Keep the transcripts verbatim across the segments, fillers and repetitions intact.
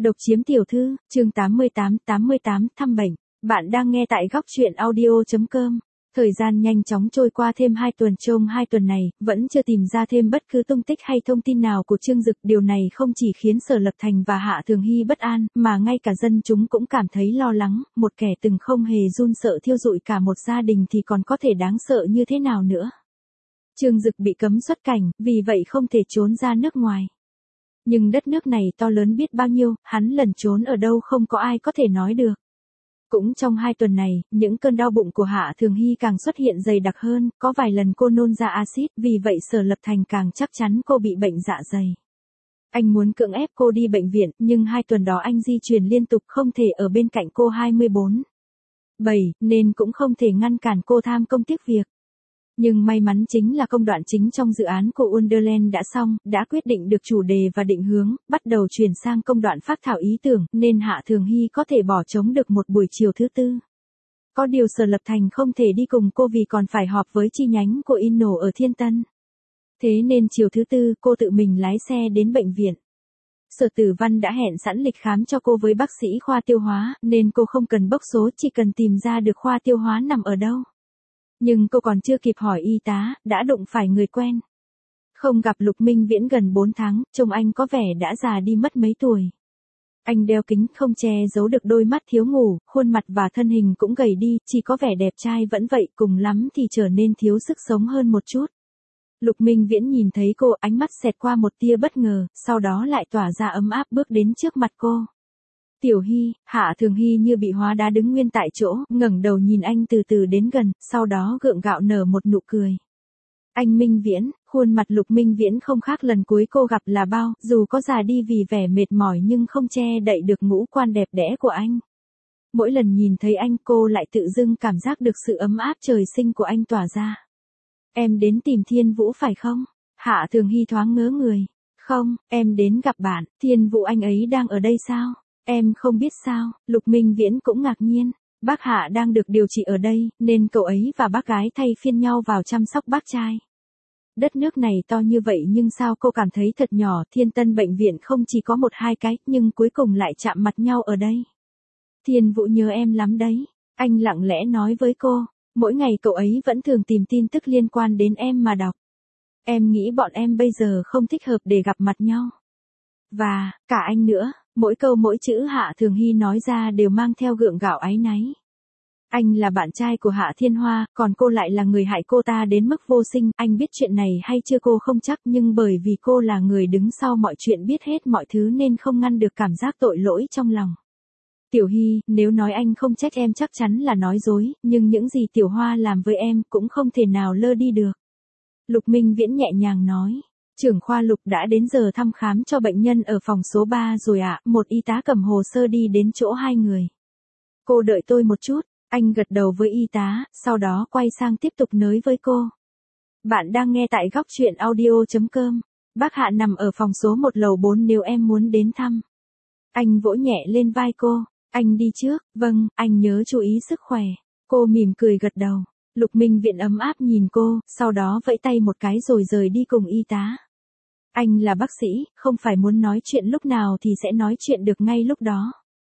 Độc chiếm tiểu thư, chương tám mươi tám, tám mươi tám, thăm bệnh. Bạn đang nghe tại góc truyện audio.com. Thời gian nhanh chóng trôi qua thêm hai tuần, trong hai tuần này, vẫn chưa tìm ra thêm bất cứ tung tích hay thông tin nào của Trương Dực. Điều này không chỉ khiến Sở Lập Thành và Hạ Thường Hy bất an, mà ngay cả dân chúng cũng cảm thấy lo lắng. Một kẻ từng không hề run sợ thiêu rụi cả một gia đình thì còn có thể đáng sợ như thế nào nữa. Trương Dực bị cấm xuất cảnh, vì vậy không thể trốn ra nước ngoài. Nhưng đất nước này to lớn biết bao nhiêu, hắn lẩn trốn ở đâu không có ai có thể nói được. Cũng trong hai tuần này, những cơn đau bụng của Hạ Thường Hy càng xuất hiện dày đặc hơn, có vài lần cô nôn ra axit, vì vậy Sở Lập Thành càng chắc chắn cô bị bệnh dạ dày. Anh muốn cưỡng ép cô đi bệnh viện, nhưng hai tuần đó anh di chuyển liên tục không thể ở bên cạnh cô hai mươi bốn bảy, nên cũng không thể ngăn cản cô tham công tiếc việc. Nhưng may mắn chính là công đoạn chính trong dự án của Wonderland đã xong, đã quyết định được chủ đề và định hướng, bắt đầu chuyển sang công đoạn phác thảo ý tưởng, nên Hạ Thường Hy có thể bỏ trống được một buổi chiều thứ tư. Có điều Sở Lập Thành không thể đi cùng cô vì còn phải họp với chi nhánh của Inno ở Thiên Tân. Thế nên chiều thứ tư, cô tự mình lái xe đến bệnh viện. Sở Tử Văn đã hẹn sẵn lịch khám cho cô với bác sĩ khoa tiêu hóa, nên cô không cần bốc số, chỉ cần tìm ra được khoa tiêu hóa nằm ở đâu. Nhưng cô còn chưa kịp hỏi y tá, đã đụng phải người quen. Không gặp Lục Minh Viễn gần bốn tháng, trông anh có vẻ đã già đi mất mấy tuổi. Anh đeo kính không che giấu được đôi mắt thiếu ngủ, khuôn mặt và thân hình cũng gầy đi, chỉ có vẻ đẹp trai vẫn vậy, cùng lắm thì trở nên thiếu sức sống hơn một chút. Lục Minh Viễn nhìn thấy cô, ánh mắt xẹt qua một tia bất ngờ, sau đó lại tỏa ra ấm áp bước đến trước mặt cô. Tiểu Hy, Hạ Thường Hy như bị hóa đá đứng nguyên tại chỗ, ngẩng đầu nhìn anh từ từ đến gần, sau đó gượng gạo nở một nụ cười. Anh Minh Viễn, khuôn mặt Lục Minh Viễn không khác lần cuối cô gặp là bao, dù có già đi vì vẻ mệt mỏi nhưng không che đậy được ngũ quan đẹp đẽ của anh. Mỗi lần nhìn thấy anh cô lại tự dưng cảm giác được sự ấm áp trời sinh của anh tỏa ra. Em đến tìm Thiên Vũ phải không? Hạ Thường Hy thoáng ngớ người. Không, em đến gặp bạn, Thiên Vũ anh ấy đang ở đây sao? Em không biết sao, Lục Minh Viễn cũng ngạc nhiên. Bác Hạ đang được điều trị ở đây, nên cậu ấy và bác gái thay phiên nhau vào chăm sóc bác trai. Đất nước này to như vậy nhưng sao cô cảm thấy thật nhỏ, Thiên Tân bệnh viện không chỉ có một hai cái, nhưng cuối cùng lại chạm mặt nhau ở đây. Thiên Vũ nhớ em lắm đấy, anh lặng lẽ nói với cô, mỗi ngày cậu ấy vẫn thường tìm tin tức liên quan đến em mà đọc. Em nghĩ bọn em bây giờ không thích hợp để gặp mặt nhau. Và, cả anh nữa. Mỗi câu mỗi chữ Hạ Thường Hy nói ra đều mang theo gượng gạo áy náy. Anh là bạn trai của Hạ Thiên Hoa, còn cô lại là người hại cô ta đến mức vô sinh. Anh biết chuyện này hay chưa cô không chắc, nhưng bởi vì cô là người đứng sau mọi chuyện, biết hết mọi thứ nên không ngăn được cảm giác tội lỗi trong lòng. Tiểu Hy, nếu nói anh không trách em chắc chắn là nói dối, nhưng những gì Tiểu Hoa làm với em cũng không thể nào lơ đi được. Lục Minh Viễn nhẹ nhàng nói. Trưởng khoa Lục đã đến giờ thăm khám cho bệnh nhân ở phòng số ba rồi ạ, à? Một y tá cầm hồ sơ đi đến chỗ hai người. Cô đợi tôi một chút, anh gật đầu với y tá, sau đó quay sang tiếp tục nói với cô. Bạn đang nghe tại góc truyện audio.com. Bác Hạ nằm ở phòng số một lầu bốn nếu em muốn đến thăm. Anh vỗ nhẹ lên vai cô, anh đi trước, vâng, anh nhớ chú ý sức khỏe. Cô mỉm cười gật đầu. Lục Minh Viễn ấm áp nhìn cô, sau đó vẫy tay một cái rồi rời đi cùng y tá. Anh là bác sĩ, không phải muốn nói chuyện lúc nào thì sẽ nói chuyện được ngay lúc đó.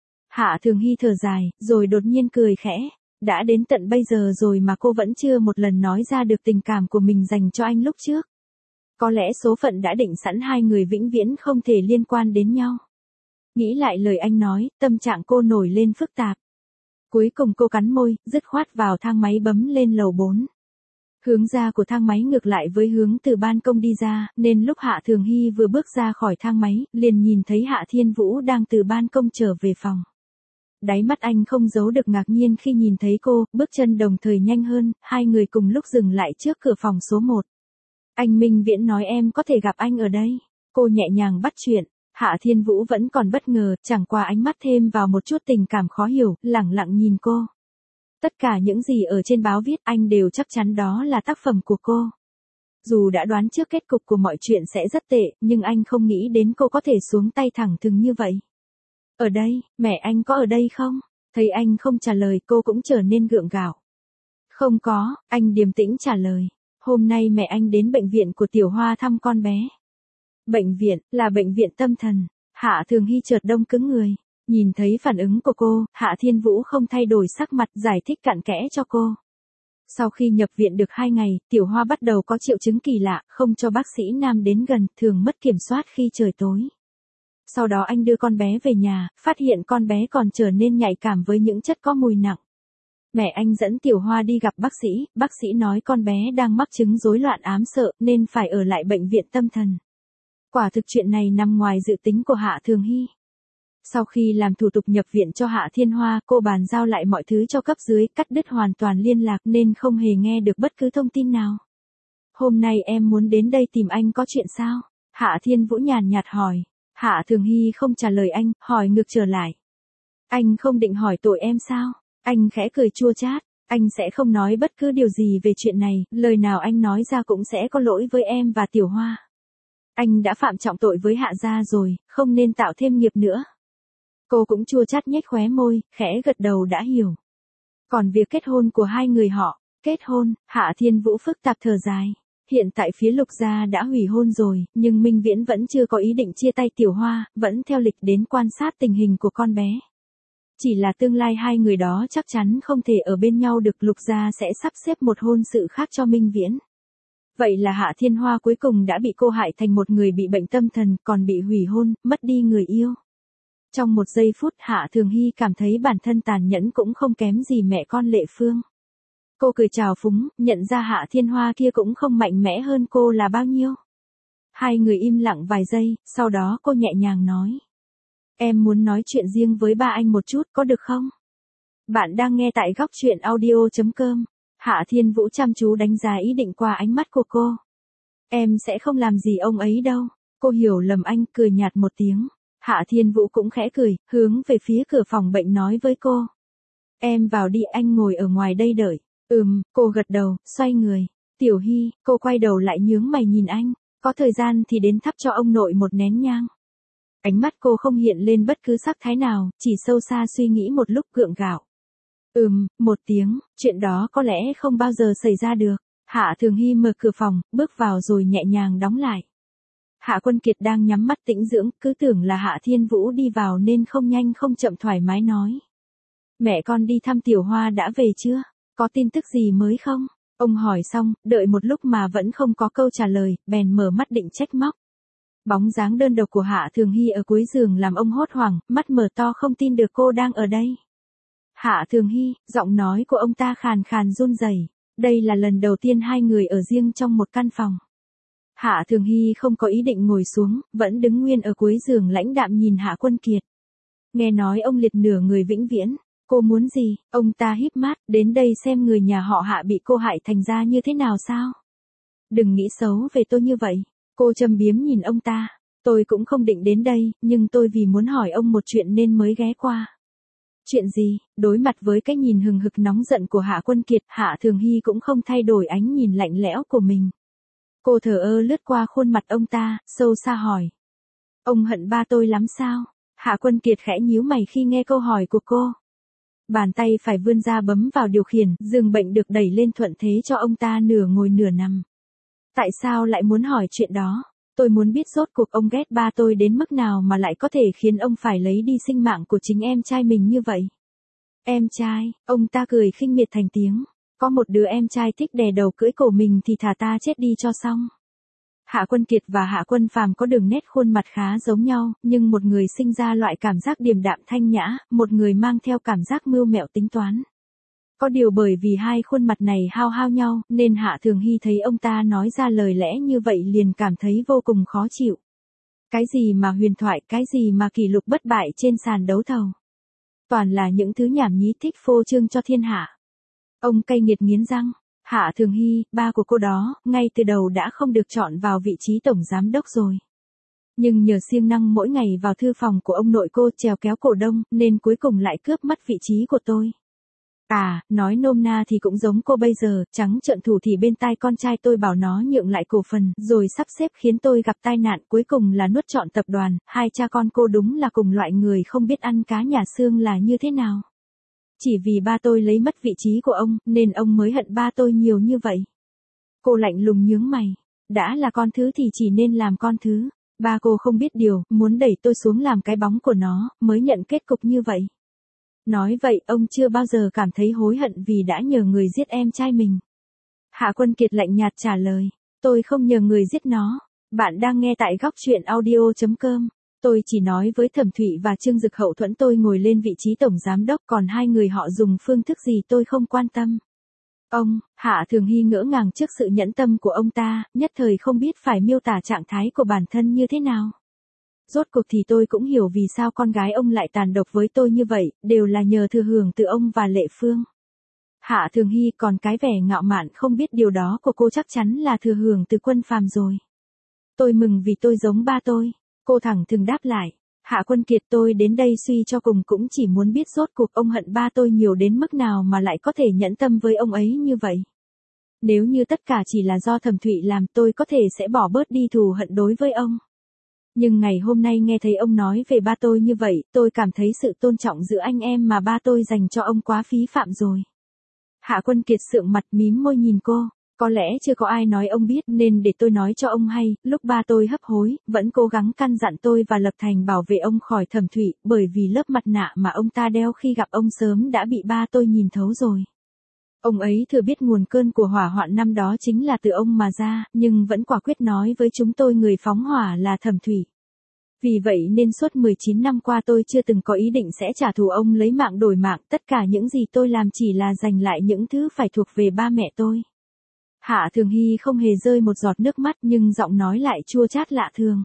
Hạ Thường Hy thở dài, rồi đột nhiên cười khẽ. Đã đến tận bây giờ rồi mà cô vẫn chưa một lần nói ra được tình cảm của mình dành cho anh lúc trước. Có lẽ số phận đã định sẵn hai người vĩnh viễn không thể liên quan đến nhau. Nghĩ lại lời anh nói, tâm trạng cô nổi lên phức tạp. Cuối cùng cô cắn môi, dứt khoát vào thang máy bấm lên lầu bốn. Hướng ra của thang máy ngược lại với hướng từ ban công đi ra, nên lúc Hạ Thường Hy vừa bước ra khỏi thang máy, liền nhìn thấy Hạ Thiên Vũ đang từ ban công trở về phòng. Đáy mắt anh không giấu được ngạc nhiên khi nhìn thấy cô, bước chân đồng thời nhanh hơn, hai người cùng lúc dừng lại trước cửa phòng số một. Anh Minh Viễn nói em có thể gặp anh ở đây. Cô nhẹ nhàng bắt chuyện. Hạ Thiên Vũ vẫn còn bất ngờ, chẳng qua ánh mắt thêm vào một chút tình cảm khó hiểu, lẳng lặng nhìn cô. Tất cả những gì ở trên báo viết anh đều chắc chắn đó là tác phẩm của cô. Dù đã đoán trước kết cục của mọi chuyện sẽ rất tệ, nhưng anh không nghĩ đến cô có thể xuống tay thẳng thừng như vậy. Ở đây, mẹ anh có ở đây không? Thấy anh không trả lời cô cũng trở nên gượng gạo. Không có, anh điềm tĩnh trả lời. Hôm nay mẹ anh đến bệnh viện của Tiểu Hoa thăm con bé. Bệnh viện, là bệnh viện tâm thần. Hạ Thường Hy chợt đông cứng người. Nhìn thấy phản ứng của cô, Hạ Thiên Vũ không thay đổi sắc mặt giải thích cặn kẽ cho cô. Sau khi nhập viện được hai ngày, Tiểu Hoa bắt đầu có triệu chứng kỳ lạ, không cho bác sĩ nam đến gần, thường mất kiểm soát khi trời tối. Sau đó anh đưa con bé về nhà, phát hiện con bé còn trở nên nhạy cảm với những chất có mùi nặng. Mẹ anh dẫn Tiểu Hoa đi gặp bác sĩ, bác sĩ nói con bé đang mắc chứng rối loạn ám sợ nên phải ở lại bệnh viện tâm thần. Quả thực chuyện này nằm ngoài dự tính của Hạ Thường Hy. Sau khi làm thủ tục nhập viện cho Hạ Thiên Hoa, cô bàn giao lại mọi thứ cho cấp dưới, cắt đứt hoàn toàn liên lạc nên không hề nghe được bất cứ thông tin nào. Hôm nay em muốn đến đây tìm anh có chuyện sao? Hạ Thiên Vũ nhàn nhạt hỏi. Hạ Thường Hy không trả lời anh, hỏi ngược trở lại. Anh không định hỏi tội em sao? Anh khẽ cười chua chát. Anh sẽ không nói bất cứ điều gì về chuyện này, lời nào anh nói ra cũng sẽ có lỗi với em và Tiểu Hoa. Anh đã phạm trọng tội với Hạ gia rồi, không nên tạo thêm nghiệp nữa. Cô cũng chua chát nhếch khóe môi, khẽ gật đầu đã hiểu. Còn việc kết hôn của hai người họ, kết hôn, Hạ Thiên Vũ phức tạp thở dài. Hiện tại phía Lục gia đã hủy hôn rồi, nhưng Minh Viễn vẫn chưa có ý định chia tay Tiểu Hoa, vẫn theo lịch đến quan sát tình hình của con bé. Chỉ là tương lai hai người đó chắc chắn không thể ở bên nhau được, Lục gia sẽ sắp xếp một hôn sự khác cho Minh Viễn. Vậy là Hạ Thiên Hoa cuối cùng đã bị cô hại thành một người bị bệnh tâm thần, còn bị hủy hôn, mất đi người yêu. Trong một giây phút Hạ Thường Hy cảm thấy bản thân tàn nhẫn cũng không kém gì mẹ con Lệ Phương. Cô cười trào phúng, nhận ra Hạ Thiên Hoa kia cũng không mạnh mẽ hơn cô là bao nhiêu. Hai người im lặng vài giây, sau đó cô nhẹ nhàng nói. Em muốn nói chuyện riêng với ba anh một chút có được không? Bạn đang nghe tại góc truyện audio chấm com. Hạ Thiên Vũ chăm chú đánh giá ý định qua ánh mắt của cô. Em sẽ không làm gì ông ấy đâu. Cô hiểu lầm anh, cười nhạt một tiếng. Hạ Thiên Vũ cũng khẽ cười, hướng về phía cửa phòng bệnh nói với cô. Em vào đi, anh ngồi ở ngoài đây đợi. Ừm, cô gật đầu, xoay người. Tiểu Hy, cô quay đầu lại nhướng mày nhìn anh. Có thời gian thì đến thắp cho ông nội một nén nhang. Ánh mắt cô không hiện lên bất cứ sắc thái nào, chỉ sâu xa suy nghĩ một lúc gượng gạo. Ừm, một tiếng, chuyện đó có lẽ không bao giờ xảy ra được. Hạ Thường Hy mở cửa phòng, bước vào rồi nhẹ nhàng đóng lại. Hạ Quân Kiệt đang nhắm mắt tĩnh dưỡng, cứ tưởng là Hạ Thiên Vũ đi vào nên không nhanh không chậm thoải mái nói. Mẹ con đi thăm Tiểu Hoa đã về chưa? Có tin tức gì mới không? Ông hỏi xong, đợi một lúc mà vẫn không có câu trả lời, bèn mở mắt định trách móc. Bóng dáng đơn độc của Hạ Thường Hy ở cuối giường làm ông hốt hoảng, mắt mở to không tin được cô đang ở đây. Hạ Thường Hy, giọng nói của ông ta khàn khàn run rẩy. Đây là lần đầu tiên hai người ở riêng trong một căn phòng. Hạ Thường Hy không có ý định ngồi xuống, vẫn đứng nguyên ở cuối giường lãnh đạm nhìn Hạ Quân Kiệt. Nghe nói ông liệt nửa người vĩnh viễn, cô muốn gì? Ông ta híp mắt, đến đây xem người nhà họ Hạ bị cô hại thành ra như thế nào sao? Đừng nghĩ xấu về tôi như vậy. Cô châm biếm nhìn ông ta. Tôi cũng không định đến đây, nhưng tôi vì muốn hỏi ông một chuyện nên mới ghé qua. Chuyện gì? Đối mặt với cái nhìn hừng hực nóng giận của Hạ Quân Kiệt, Hạ Thường Hy cũng không thay đổi ánh nhìn lạnh lẽo của mình. Cô thờ ơ lướt qua khuôn mặt ông ta, sâu xa hỏi. Ông hận ba tôi lắm sao? Hạ Quân Kiệt khẽ nhíu mày khi nghe câu hỏi của cô. Bàn tay phải vươn ra bấm vào điều khiển, giường bệnh được đẩy lên thuận thế cho ông ta nửa ngồi nửa nằm. Tại sao lại muốn hỏi chuyện đó? Tôi muốn biết rốt cuộc ông ghét ba tôi đến mức nào mà lại có thể khiến ông phải lấy đi sinh mạng của chính em trai mình như vậy. Em trai, ông ta cười khinh miệt thành tiếng. Có một đứa em trai thích đè đầu cưỡi cổ mình thì thả ta chết đi cho xong. Hạ Quân Kiệt và Hạ Quân Phàm có đường nét khuôn mặt khá giống nhau, nhưng một người sinh ra loại cảm giác điềm đạm thanh nhã, một người mang theo cảm giác mưu mẹo tính toán. Có điều bởi vì hai khuôn mặt này hao hao nhau, nên Hạ Thường Hy thấy ông ta nói ra lời lẽ như vậy liền cảm thấy vô cùng khó chịu. Cái gì mà huyền thoại, cái gì mà kỷ lục bất bại trên sàn đấu thầu. Toàn là những thứ nhảm nhí thích phô trương cho thiên hạ. Ông cay nghiệt nghiến răng. Hạ Thường Hy, ba của cô đó, ngay từ đầu đã không được chọn vào vị trí tổng giám đốc rồi. Nhưng nhờ siêng năng mỗi ngày vào thư phòng của ông nội cô trèo kéo cổ đông, nên cuối cùng lại cướp mất vị trí của tôi. À, nói nôm na thì cũng giống cô bây giờ, trắng trợn thủ thì bên tai con trai tôi bảo nó nhượng lại cổ phần, rồi sắp xếp khiến tôi gặp tai nạn, cuối cùng là nuốt trọn tập đoàn. Hai cha con cô đúng là cùng loại người không biết ăn cá nhà xương là như thế nào. Chỉ vì ba tôi lấy mất vị trí của ông, nên ông mới hận ba tôi nhiều như vậy. Cô lạnh lùng nhướng mày. Đã là con thứ thì chỉ nên làm con thứ. Ba cô không biết điều, muốn đẩy tôi xuống làm cái bóng của nó, mới nhận kết cục như vậy. Nói vậy, ông chưa bao giờ cảm thấy hối hận vì đã nhờ người giết em trai mình. Hạ Quân Kiệt lạnh nhạt trả lời, tôi không nhờ người giết nó. Bạn đang nghe tại góc truyện audio.com. Tôi chỉ nói với Thẩm Thụy và Trương Dực hậu thuẫn tôi ngồi lên vị trí tổng giám đốc, còn hai người họ dùng phương thức gì tôi không quan tâm. Ông, Hạ Thường Hy ngỡ ngàng trước sự nhẫn tâm của ông ta, nhất thời không biết phải miêu tả trạng thái của bản thân như thế nào. Rốt cuộc thì tôi cũng hiểu vì sao con gái ông lại tàn độc với tôi như vậy, đều là nhờ thừa hưởng từ ông và Lệ Phương. Hạ Thường Hy, còn cái vẻ ngạo mạn không biết điều đó của cô chắc chắn là thừa hưởng từ Quân Phàm rồi. Tôi mừng vì tôi giống ba tôi. Cô thẳng thừng đáp lại. Hạ Quân Kiệt, tôi đến đây suy cho cùng cũng chỉ muốn biết rốt cuộc ông hận ba tôi nhiều đến mức nào mà lại có thể nhẫn tâm với ông ấy như vậy. Nếu như tất cả chỉ là do Thẩm Thụy làm, tôi có thể sẽ bỏ bớt đi thù hận đối với ông. Nhưng ngày hôm nay nghe thấy ông nói về ba tôi như vậy, tôi cảm thấy sự tôn trọng giữa anh em mà ba tôi dành cho ông quá phí phạm rồi. Hạ Quân Kiệt sượng mặt mím môi nhìn cô. Có lẽ chưa có ai nói ông biết nên để tôi nói cho ông hay, lúc ba tôi hấp hối, vẫn cố gắng căn dặn tôi và Lập Thành bảo vệ ông khỏi Thẩm Thụy, bởi vì lớp mặt nạ mà ông ta đeo khi gặp ông sớm đã bị ba tôi nhìn thấu rồi. Ông ấy thừa biết nguồn cơn của hỏa hoạn năm đó chính là từ ông mà ra, nhưng vẫn quả quyết nói với chúng tôi người phóng hỏa là Thẩm Thụy. Vì vậy nên suốt mười chín năm qua tôi chưa từng có ý định sẽ trả thù ông lấy mạng đổi mạng, tất cả những gì tôi làm chỉ là giành lại những thứ phải thuộc về ba mẹ tôi. Hạ Thường Hy không hề rơi một giọt nước mắt nhưng giọng nói lại chua chát lạ thường.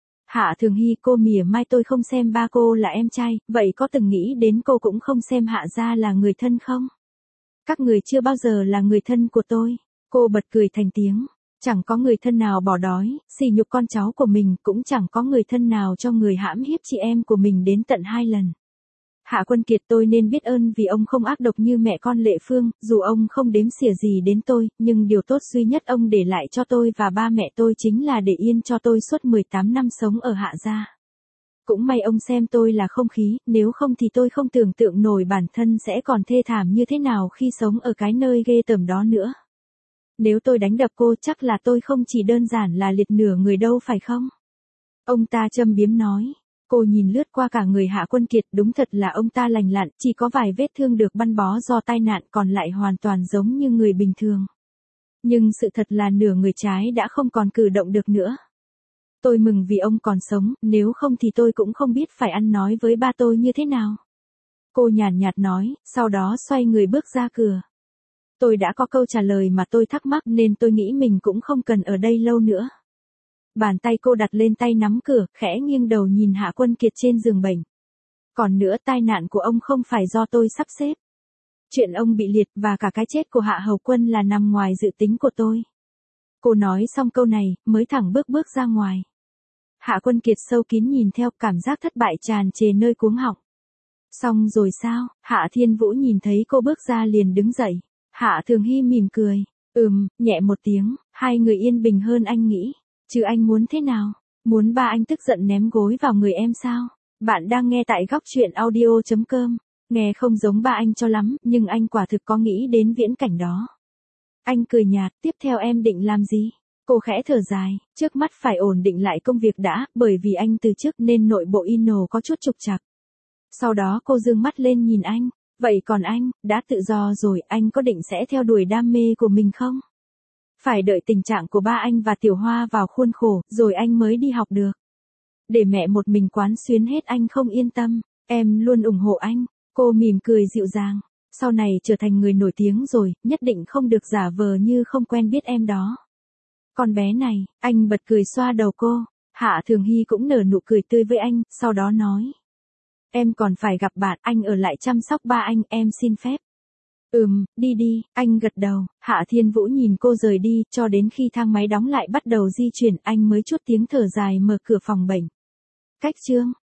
Hạ Thường Hy, cô mỉa mai tôi không xem ba cô là em trai, vậy có từng nghĩ đến cô cũng không xem Hạ gia là người thân không? Các người chưa bao giờ là người thân của tôi. Cô bật cười thành tiếng. Chẳng có người thân nào bỏ đói, xỉ nhục con cháu của mình, cũng chẳng có người thân nào cho người hãm hiếp chị em của mình đến tận hai lần. Hạ Quân Kiệt, tôi nên biết ơn vì ông không ác độc như mẹ con Lệ Phương, dù ông không đếm xỉa gì đến tôi, nhưng điều tốt duy nhất ông để lại cho tôi và ba mẹ tôi chính là để yên cho tôi suốt mười tám năm sống ở Hạ gia. Cũng may ông xem tôi là không khí, nếu không thì tôi không tưởng tượng nổi bản thân sẽ còn thê thảm như thế nào khi sống ở cái nơi ghê tởm đó nữa. Nếu tôi đánh đập cô chắc là tôi không chỉ đơn giản là liệt nửa người đâu phải không? Ông ta châm biếm nói. Cô nhìn lướt qua cả người Hạ Quân Kiệt, đúng thật là ông ta lành lặn, chỉ có vài vết thương được băng bó do tai nạn, còn lại hoàn toàn giống như người bình thường. Nhưng sự thật là nửa người trái đã không còn cử động được nữa. Tôi mừng vì ông còn sống, nếu không thì tôi cũng không biết phải ăn nói với ba tôi như thế nào. Cô nhàn nhạt nói, sau đó xoay người bước ra cửa. Tôi đã có câu trả lời mà tôi thắc mắc nên tôi nghĩ mình cũng không cần ở đây lâu nữa. Bàn tay cô đặt lên tay nắm cửa, khẽ nghiêng đầu nhìn Hạ Quân Kiệt trên giường bệnh. Còn nữa, tai nạn của ông không phải do tôi sắp xếp. Chuyện ông bị liệt và cả cái chết của Hạ Hầu Quân là nằm ngoài dự tính của tôi. Cô nói xong câu này, mới thẳng bước bước ra ngoài. Hạ Quân Kiệt sâu kín nhìn theo, cảm giác thất bại tràn trề nơi cuống họng. Xong rồi sao? Hạ Thiên Vũ nhìn thấy cô bước ra liền đứng dậy. Hạ Thường Hy mỉm cười. Ừm, nhẹ một tiếng, hai người yên bình hơn anh nghĩ. Chứ anh muốn thế nào? Muốn ba anh tức giận ném gối vào người em sao? Bạn đang nghe tại góc truyện audio.com. Nghe không giống ba anh cho lắm, nhưng anh quả thực có nghĩ đến viễn cảnh đó. Anh cười nhạt, tiếp theo em định làm gì? Cô khẽ thở dài, trước mắt phải ổn định lại công việc đã, bởi vì anh từ chức nên nội bộ Inno có chút trục trặc. Sau đó cô dương mắt lên nhìn anh. Vậy còn anh, đã tự do rồi, anh có định sẽ theo đuổi đam mê của mình không? Phải đợi tình trạng của ba anh và Tiểu Hoa vào khuôn khổ, rồi anh mới đi học được. Để mẹ một mình quán xuyến hết anh không yên tâm, em luôn ủng hộ anh. Cô mỉm cười dịu dàng. Sau này trở thành người nổi tiếng rồi, nhất định không được giả vờ như không quen biết em đó. Con bé này, anh bật cười xoa đầu cô. Hạ Thường Hy cũng nở nụ cười tươi với anh, sau đó nói. Em còn phải gặp bạn, anh ở lại chăm sóc ba anh, em xin phép. Ừm, đi đi, anh gật đầu. Hạ Thiên Vũ nhìn cô rời đi, cho đến khi thang máy đóng lại bắt đầu di chuyển, anh mới chút tiếng thở dài mở cửa phòng bệnh. Cách chương